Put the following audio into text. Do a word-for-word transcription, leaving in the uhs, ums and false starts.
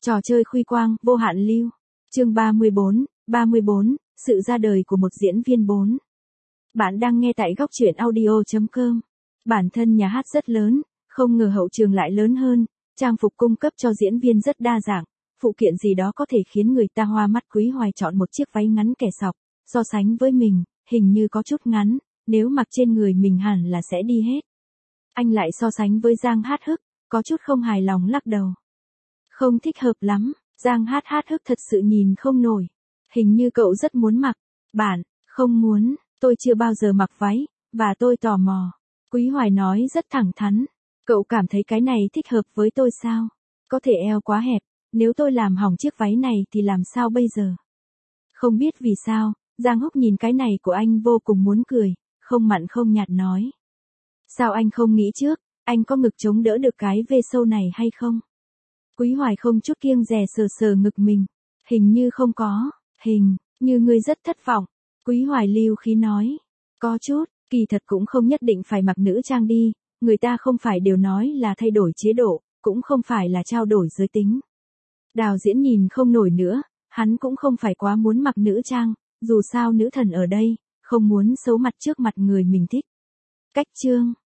Trò chơi khuy quang, vô hạn lưu. Chương ba mươi bốn, ba mươi bốn, sự ra đời của một diễn viên bốn. Bạn đang nghe tại góc truyện audio chấm com. Bản thân nhà hát rất lớn, không ngờ hậu trường lại lớn hơn, trang phục cung cấp cho diễn viên rất đa dạng, phụ kiện gì đó có thể khiến người ta hoa mắt. Quý Hoài chọn một chiếc váy ngắn kẻ sọc, so sánh với mình, hình như có chút ngắn, nếu mặc trên người mình hẳn là sẽ đi hết. Anh lại so sánh với Giang Hát Hức, có chút không hài lòng lắc đầu. Không thích hợp lắm, Giang Hát Hát Hức thật sự nhìn không nổi. Hình như cậu rất muốn mặc. Bạn, không muốn, tôi chưa bao giờ mặc váy, và tôi tò mò. Quý Hoài nói rất thẳng thắn. Cậu cảm thấy cái này thích hợp với tôi sao? Có thể eo quá hẹp, nếu tôi làm hỏng chiếc váy này thì làm sao bây giờ? Không biết vì sao, Giang Húc nhìn cái này của anh vô cùng muốn cười, không mặn không nhạt nói. Sao anh không nghĩ trước, anh có ngực chống đỡ được cái vê sâu này hay không? Quý Hoài không chút kiêng dè sờ sờ ngực mình. Hình như không có, hình như ngươi rất thất vọng. Quý Hoài lưu khí nói. Có chút, kỳ thật cũng không nhất định phải mặc nữ trang đi, người ta không phải đều nói là thay đổi chế độ, cũng không phải là trao đổi giới tính. Đào Diễn nhìn không nổi nữa, hắn cũng không phải quá muốn mặc nữ trang, dù sao nữ thần ở đây, không muốn xấu mặt trước mặt người mình thích. Cách chương